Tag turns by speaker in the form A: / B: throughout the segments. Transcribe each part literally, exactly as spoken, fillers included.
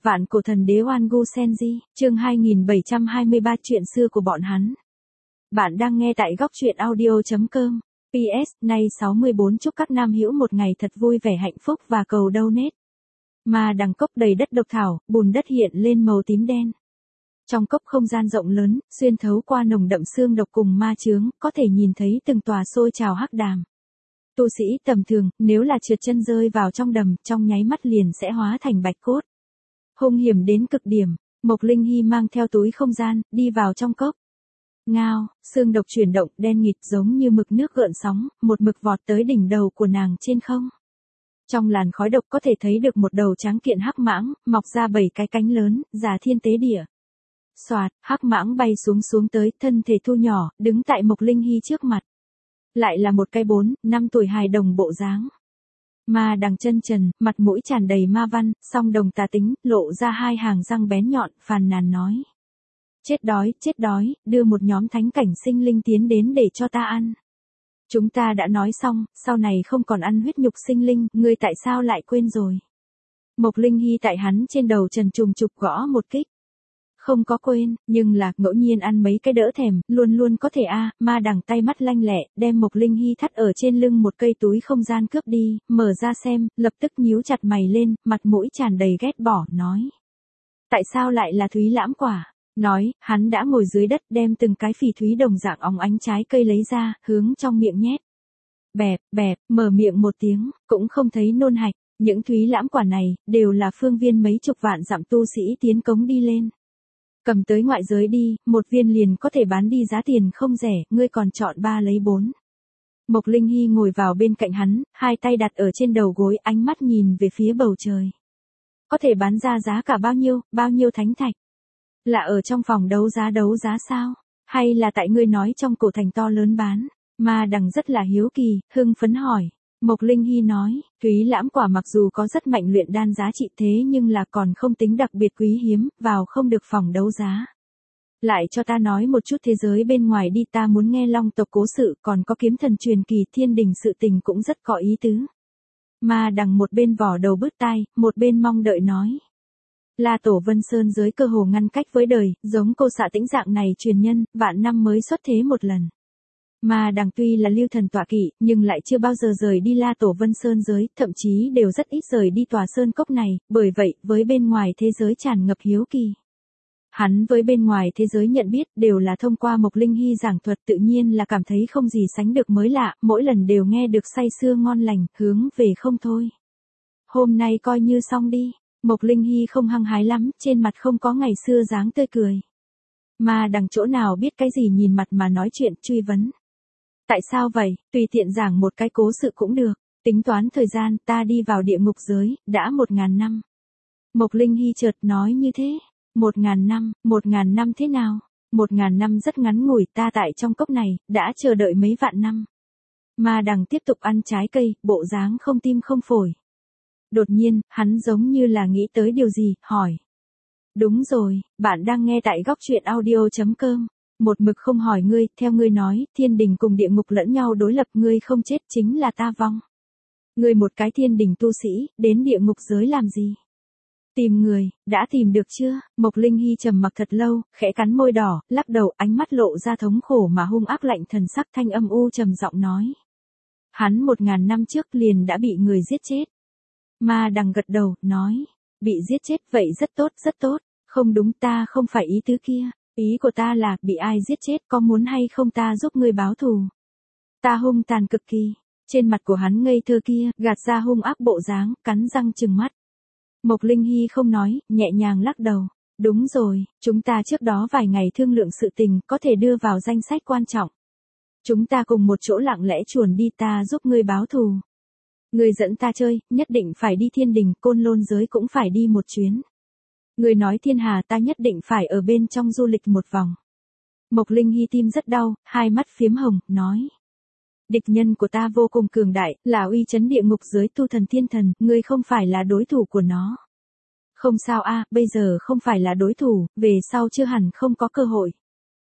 A: Vạn cổ thần đế Oan Gu Senji, chương hai nghìn bảy trăm hai mươi ba chuyện xưa của bọn hắn. Bạn đang nghe tại góc truyện audio chấm com. pê ét, nay sáu mươi bốn chúc các nam hữu một ngày thật vui vẻ hạnh phúc và cầu donate. Mà đằng cốc đầy đất độc thảo, bùn đất hiện lên màu tím đen. Trong cốc không gian rộng lớn, xuyên thấu qua nồng đậm xương độc cùng ma chướng, có thể nhìn thấy từng tòa sôi trào hắc đàm. Tu sĩ tầm thường, nếu là trượt chân rơi vào trong đầm, trong nháy mắt liền sẽ hóa thành bạch cốt. Hung hiểm đến cực điểm, Mộc Linh Hy mang theo túi không gian, đi vào trong cốc. Ngao, xương độc chuyển động, đen nghịt giống như mực nước gợn sóng, một mực vọt tới đỉnh đầu của nàng trên không. Trong làn khói độc có thể thấy được một đầu tráng kiện hắc mãng, mọc ra bảy cái cánh lớn, giả thiên tế địa. Xoạt, hắc mãng bay xuống xuống tới, thân thể thu nhỏ, đứng tại Mộc Linh Hy trước mặt. Lại là một cái bốn, năm tuổi hài đồng bộ dáng. Ma đằng chân trần, mặt mũi tràn đầy ma văn, song đồng tà tính, lộ ra hai hàng răng bén nhọn, phàn nàn nói. Chết đói, chết đói, đưa một nhóm thánh cảnh sinh linh tiến đến để cho ta ăn. Chúng ta đã nói xong, sau này không còn ăn huyết nhục sinh linh, ngươi tại sao lại quên rồi? Mộc Linh Hy tại hắn trên đầu trần trùng trục gõ một kích. Không có quên, nhưng là, ngẫu nhiên ăn mấy cái đỡ thèm, luôn luôn có thể a à, ma đằng tay mắt lanh lẹ, đem Mộc Linh Hy thắt ở trên lưng một cây túi không gian cướp đi, mở ra xem, lập tức nhíu chặt mày lên, mặt mũi tràn đầy ghét bỏ, nói. Tại sao lại là thúy lãm quả? Nói, hắn đã ngồi dưới đất đem từng cái phỉ thúy đồng dạng óng ánh trái cây lấy ra, hướng trong miệng nhét. Bẹp, bẹp, mở miệng một tiếng, cũng không thấy nôn hạch, những thúy lãm quả này, đều là phương viên mấy chục vạn dặm tu sĩ tiến cống đi lên. Cầm tới ngoại giới đi, một viên liền có thể bán đi giá tiền không rẻ, ngươi còn chọn ba lấy bốn. Mộc Linh Hy ngồi vào bên cạnh hắn, hai tay đặt ở trên đầu gối, ánh mắt nhìn về phía bầu trời. Có thể bán ra giá cả bao nhiêu, bao nhiêu thánh thạch? Là ở trong phòng đấu giá đấu giá sao? Hay là tại ngươi nói trong cổ thành to lớn bán? Ma đằng rất là hiếu kỳ, hưng phấn hỏi. Mộc Linh Hy nói, thúy lãm quả mặc dù có rất mạnh luyện đan giá trị thế nhưng là còn không tính đặc biệt quý hiếm, vào không được phòng đấu giá. Lại cho ta nói một chút thế giới bên ngoài đi, ta muốn nghe long tộc cố sự, còn có kiếm thần truyền kỳ thiên đình sự tình cũng rất có ý tứ. Ma đằng một bên vỏ đầu bứt tai, một bên mong đợi nói. La Tổ Vân Sơn giới cơ hồ ngăn cách với đời, giống cô xạ tĩnh dạng này truyền nhân, vạn năm mới xuất thế một lần. Mà đằng tuy là lưu thần tọa kỵ, nhưng lại chưa bao giờ rời đi La Tổ Vân Sơn giới, thậm chí đều rất ít rời đi tòa sơn cốc này, bởi vậy, với bên ngoài thế giới tràn ngập hiếu kỳ. Hắn với bên ngoài thế giới nhận biết đều là thông qua Mộc Linh Hy giảng thuật, tự nhiên là cảm thấy không gì sánh được mới lạ, mỗi lần đều nghe được say sưa ngon lành, hướng về không thôi. Hôm nay coi như xong đi, Mộc Linh Hy không hăng hái lắm, trên mặt không có ngày xưa dáng tươi cười. Mà đằng chỗ nào biết cái gì nhìn mặt mà nói chuyện, truy vấn. Tại sao vậy, tùy tiện giảng một cái cố sự cũng được, tính toán thời gian, ta đi vào địa ngục giới, đã một ngàn năm. Mộc Linh Hy chợt nói như thế, một ngàn năm, một ngàn năm thế nào? Một ngàn năm rất ngắn ngủi, ta tại trong cốc này, đã chờ đợi mấy vạn năm. Mà đằng tiếp tục ăn trái cây, bộ dáng không tim không phổi. Đột nhiên, hắn giống như là nghĩ tới điều gì, hỏi. Đúng rồi, bạn đang nghe tại góc truyện audio chấm com. Một mực không hỏi ngươi, theo ngươi nói, thiên đình cùng địa ngục lẫn nhau đối lập, ngươi không chết chính là ta vong. Ngươi một cái thiên đình tu sĩ, đến địa ngục giới làm gì? Tìm người, đã tìm được chưa? Mộc Linh Hy trầm mặc thật lâu, khẽ cắn môi đỏ, lắc đầu, ánh mắt lộ ra thống khổ mà hung ác lạnh thần sắc, thanh âm u trầm giọng nói. Hắn một ngàn năm trước liền đã bị người giết chết. Ma đằng gật đầu, nói, bị giết chết, vậy rất tốt, rất tốt, không đúng, ta không phải ý tứ kia. Ý của ta là, bị ai giết chết, có muốn hay không ta giúp ngươi báo thù. Ta hung tàn cực kỳ, trên mặt của hắn ngây thơ kia, gạt ra hung ác bộ dáng, cắn răng trừng mắt. Mộc Linh Hy không nói, nhẹ nhàng lắc đầu. Đúng rồi, chúng ta trước đó vài ngày thương lượng sự tình, có thể đưa vào danh sách quan trọng. Chúng ta cùng một chỗ lặng lẽ chuồn đi, ta giúp ngươi báo thù. Ngươi dẫn ta chơi, nhất định phải đi thiên đình, côn lôn giới cũng phải đi một chuyến. Người nói thiên hà, ta nhất định phải ở bên trong du lịch một vòng. Mộc Linh Hy tim rất đau, hai mắt phiếm hồng, nói. Địch nhân của ta vô cùng cường đại, là uy chấn địa ngục giới tu thần thiên thần, ngươi không phải là đối thủ của nó. Không sao a, bây giờ không phải là đối thủ, về sau chưa hẳn không có cơ hội.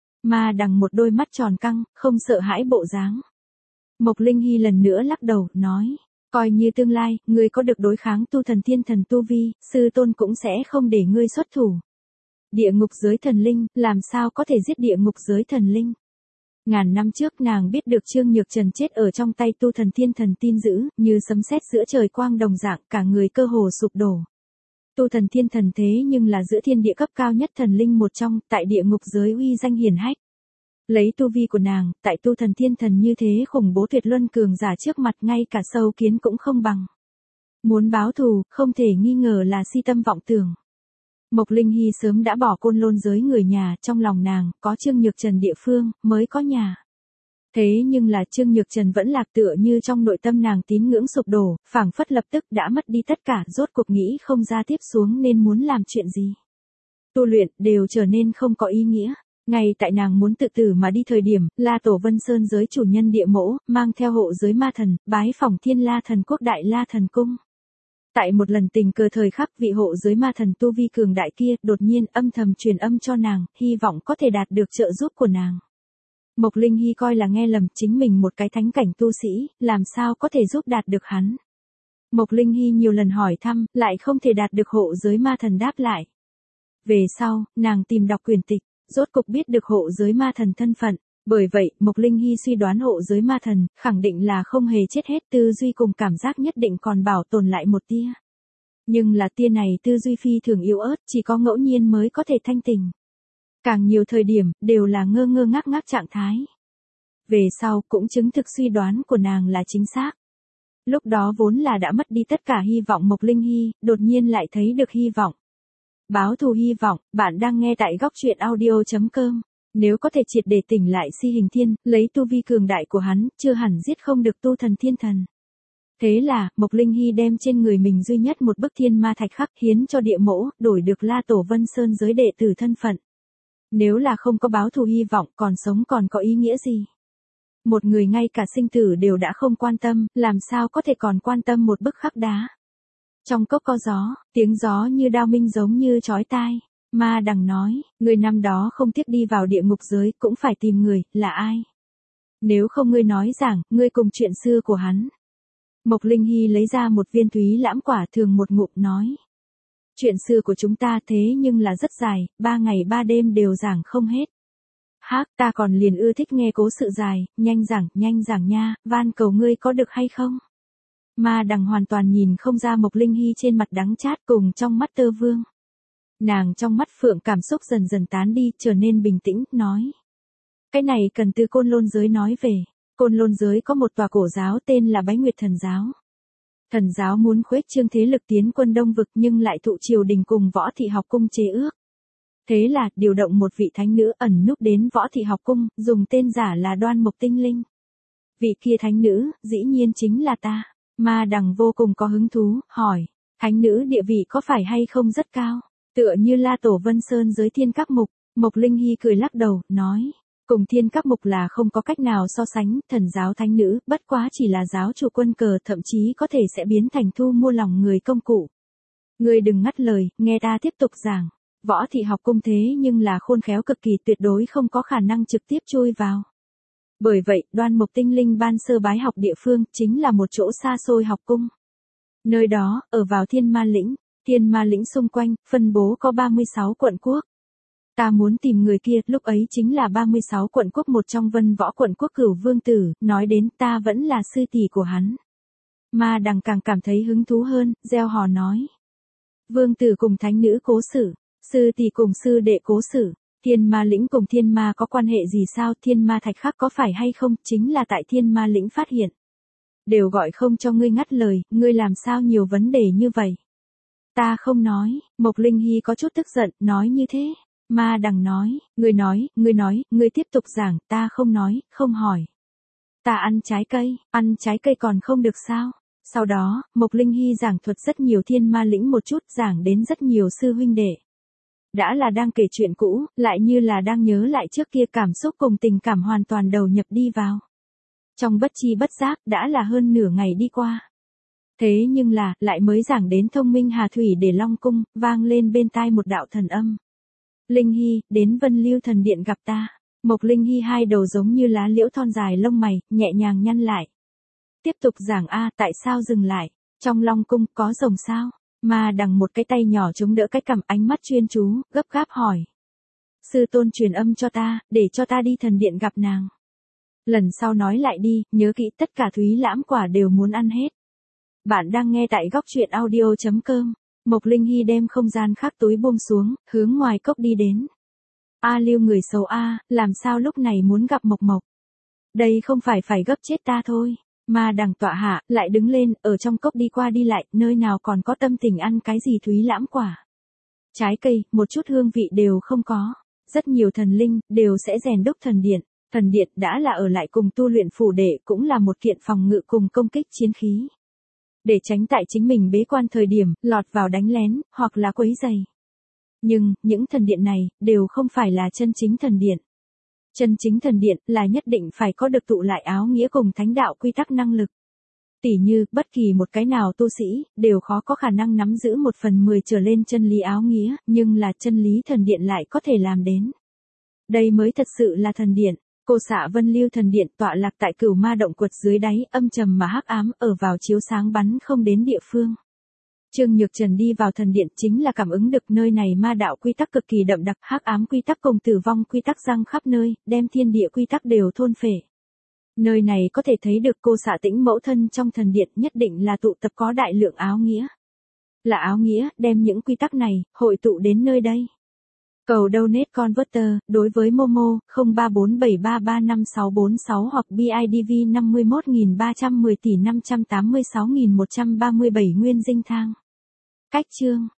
A: Mà đằng một đôi mắt tròn căng, không sợ hãi bộ dáng. Mộc Linh Hy lần nữa lắc đầu, nói. Coi như tương lai, ngươi có được đối kháng tu thần thiên thần tu vi, sư tôn cũng sẽ không để ngươi xuất thủ. Địa ngục giới thần linh, làm sao có thể giết địa ngục giới thần linh? Ngàn năm trước nàng biết được Trương Nhược Trần chết ở trong tay tu thần thiên thần tin dữ, như sấm sét giữa trời quang đồng dạng, cả người cơ hồ sụp đổ. Tu thần thiên thần thế nhưng là giữa thiên địa cấp cao nhất thần linh một trong, tại địa ngục giới uy danh hiển hách. Lấy tu vi của nàng, tại tu thần thiên thần như thế khủng bố tuyệt luân cường giả trước mặt ngay cả sâu kiến cũng không bằng. Muốn báo thù, không thể nghi ngờ là si tâm vọng tưởng. Mộc Linh Hy sớm đã bỏ côn lôn giới người nhà, trong lòng nàng, có Trương Nhược Trần địa phương, mới có nhà. Thế nhưng là Trương Nhược Trần vẫn lạc tựa như trong nội tâm nàng tín ngưỡng sụp đổ, phảng phất lập tức đã mất đi tất cả, rốt cuộc nghĩ không ra tiếp xuống nên muốn làm chuyện gì. Tu luyện, đều trở nên không có ý nghĩa. Ngay tại nàng muốn tự tử mà đi thời điểm, La Tổ Vân Sơn giới chủ nhân địa mẫu, mang theo hộ giới ma thần, bái phỏng Thiên La Thần Quốc Đại La Thần Cung. Tại một lần tình cờ thời khắc vị hộ giới ma thần tu vi cường đại kia, đột nhiên âm thầm truyền âm cho nàng, hy vọng có thể đạt được trợ giúp của nàng. Mộc Linh Hy coi là nghe lầm, chính mình một cái thánh cảnh tu sĩ, làm sao có thể giúp đạt được hắn. Mộc Linh Hy nhiều lần hỏi thăm, lại không thể đạt được hộ giới ma thần đáp lại. Về sau, nàng tìm đọc quyển tịch, rốt cục biết được hộ giới ma thần thân phận. Bởi vậy, Mộc Linh Hy suy đoán hộ giới ma thần, khẳng định là không hề chết hết, tư duy cùng cảm giác nhất định còn bảo tồn lại một tia. Nhưng là tia này tư duy phi thường yếu ớt, chỉ có ngẫu nhiên mới có thể thanh tỉnh. Càng nhiều thời điểm, đều là ngơ ngơ ngác ngác trạng thái. Về sau, cũng chứng thực suy đoán của nàng là chính xác. Lúc đó vốn là đã mất đi tất cả hy vọng Mộc Linh Hy, đột nhiên lại thấy được hy vọng. Báo thù hy vọng, bạn đang nghe tại góc truyện audio chấm com. Nếu có thể triệt để tỉnh lại Si Hình Thiên, lấy tu vi cường đại của hắn, chưa hẳn giết không được tu thần thiên thần. Thế là, Mộc Linh Hy đem trên người mình duy nhất một bức thiên ma thạch khắc hiến cho địa mẫu, đổi được La Tổ Vân Sơn giới đệ tử thân phận. Nếu là không có báo thù hy vọng, còn sống còn có ý nghĩa gì? Một người ngay cả sinh tử đều đã không quan tâm, làm sao có thể còn quan tâm một bức khắc đá? Trong cốc có gió, tiếng gió như đao minh giống như chói tai. Ma Đằng nói, người năm đó không tiếc đi vào địa ngục giới, cũng phải tìm người, là ai? Nếu không ngươi nói rằng, ngươi cùng chuyện xưa của hắn. Mộc Linh Hy lấy ra một viên thúy lãm quả thường một ngụm nói. Chuyện xưa của chúng ta thế nhưng là rất dài, ba ngày ba đêm đều giảng không hết. Hác, ta còn liền ưa thích nghe cố sự dài, nhanh giảng, nhanh giảng nha, van cầu ngươi có được hay không? Ma Đằng hoàn toàn nhìn không ra Mộc Linh Hy trên mặt đắng chát cùng trong mắt Tơ Vương. Nàng trong mắt phượng cảm xúc dần dần tán đi, trở nên bình tĩnh, nói. Cái này cần từ Côn Lôn giới nói về. Côn Lôn giới có một tòa cổ giáo tên là Bái Nguyệt Thần Giáo. Thần giáo muốn khuếch trương thế lực tiến quân Đông Vực nhưng lại thụ triều đình cùng Võ Thị Học Cung chế ước. Thế là, điều động một vị thánh nữ ẩn núp đến Võ Thị Học Cung, dùng tên giả là Đoan Mộc Tinh Linh. Vị kia thánh nữ, dĩ nhiên chính là ta. Ma Đằng vô cùng có hứng thú, hỏi. Thánh nữ địa vị có phải hay không rất cao? Tựa như La Tổ Vân Sơn giới Thiên Các Mục. Mộc Linh Hy cười lắc đầu, nói. Cùng Thiên Các Mục là không có cách nào so sánh, thần giáo thánh nữ, bất quá chỉ là giáo chủ quân cờ, thậm chí có thể sẽ biến thành thu mua lòng người công cụ. Ngươi đừng ngắt lời, nghe ta tiếp tục giảng. Võ Thị Học Cung thế nhưng là khôn khéo cực kỳ, tuyệt đối không có khả năng trực tiếp chui vào. Bởi vậy, Đoan Mộc Tinh Linh ban sơ bái học địa phương, chính là một chỗ xa xôi học cung. Nơi đó, ở vào Thiên Ma Lĩnh, Thiên Ma Lĩnh xung quanh, phân bố có ba mươi sáu quận quốc. Ta muốn tìm người kia, lúc ấy chính là ba mươi sáu quận quốc một trong Vân Võ quận quốc Cửu Vương Tử, nói đến ta vẫn là sư tỷ của hắn. Ma Đằng càng cảm thấy hứng thú hơn, gieo hò nói. Vương Tử cùng thánh nữ cố xử, sư tỷ cùng sư đệ cố xử. Thiên Ma Lĩnh cùng Thiên Ma có quan hệ gì sao? Thiên Ma thạch khắc có phải hay không? Chính là tại Thiên Ma Lĩnh phát hiện. Đều gọi không cho ngươi ngắt lời, ngươi làm sao nhiều vấn đề như vậy? Ta không nói, Mộc Linh Hy có chút tức giận, nói như thế. Ma Đằng nói, ngươi nói, ngươi nói, ngươi tiếp tục giảng, ta không nói, không hỏi. Ta ăn trái cây, ăn trái cây còn không được sao? Sau đó, Mộc Linh Hy giảng thuật rất nhiều Thiên Ma Lĩnh một chút, giảng đến rất nhiều sư huynh đệ. Đã là đang kể chuyện cũ, lại như là đang nhớ lại trước kia, cảm xúc cùng tình cảm hoàn toàn đầu nhập đi vào. Trong bất chi bất giác, đã là hơn nửa ngày đi qua. Thế nhưng là, lại mới giảng đến Thông Minh Hà Thủy để Long Cung, vang lên bên tai một đạo thần âm. Linh Hy, đến Vân Lưu Thần Điện gặp ta. Mộc Linh Hy hai đầu giống như lá liễu thon dài lông mày, nhẹ nhàng nhăn lại. tiếp tục giảng a, tại sao dừng lại? Trong Long cung có rồng sao? Ma Đằng một cái tay nhỏ chống đỡ cái cằm, ánh mắt chuyên chú, gấp gáp hỏi. Sư tôn truyền âm cho ta, để cho ta đi thần điện gặp nàng. Lần sau nói lại đi, nhớ kỹ tất cả Thúy Lãm quả đều muốn ăn hết. Bạn đang nghe tại góc truyện audio.com. Mộc Linh Hy đem không gian khắc túi buông xuống, hướng ngoài cốc đi đến. A Lưu người xấu a, làm sao lúc này muốn gặp Mộc Mộc? Đây không phải phải gấp chết ta thôi. Ma Đằng tọa hạ, lại đứng lên, ở trong cốc đi qua đi lại, nơi nào còn có tâm tình ăn cái gì Thúy Lãm quả. Trái cây, một chút hương vị đều không có. Rất nhiều thần linh, đều sẽ rèn đúc thần điện. Thần điện đã là ở lại cùng tu luyện phủ đệ, cũng là một kiện phòng ngự cùng công kích chiến khí. Để tránh tại chính mình bế quan thời điểm, lọt vào đánh lén, hoặc là quấy giày. Nhưng, những thần điện này, đều không phải là chân chính thần điện. Chân chính thần điện, là nhất định phải có được tụ lại áo nghĩa cùng thánh đạo quy tắc năng lực. Tỉ như, bất kỳ một cái nào tu sĩ, đều khó có khả năng nắm giữ một phần mười trở lên chân lý áo nghĩa, nhưng là chân lý thần điện lại có thể làm đến. Đây mới thật sự là thần điện. Cô xạ Vân Lưu thần điện tọa lạc tại Cửu Ma động quật dưới đáy, âm trầm mà hắc ám, ở vào chiếu sáng bắn không đến địa phương. Trương Nhược Trần đi vào thần điện chính là cảm ứng được nơi này ma đạo quy tắc cực kỳ đậm đặc, hắc ám quy tắc cùng tử vong quy tắc giăng khắp nơi, đem thiên địa quy tắc đều thôn phệ. Nơi này có thể thấy được cô xạ Tĩnh mẫu thân trong thần điện nhất định là tụ tập có đại lượng áo nghĩa. Là áo nghĩa, đem những quy tắc này, hội tụ đến nơi đây. Cầu donate converter, đối với Momo, không ba bốn bảy ba ba năm sáu bốn sáu hoặc bê i đê vê năm mươi mốt nghìn ba trăm mười tỷ năm trăm tám mươi sáu nghìn một trăm ba mươi bảy nguyên dinh thang. Cách chương,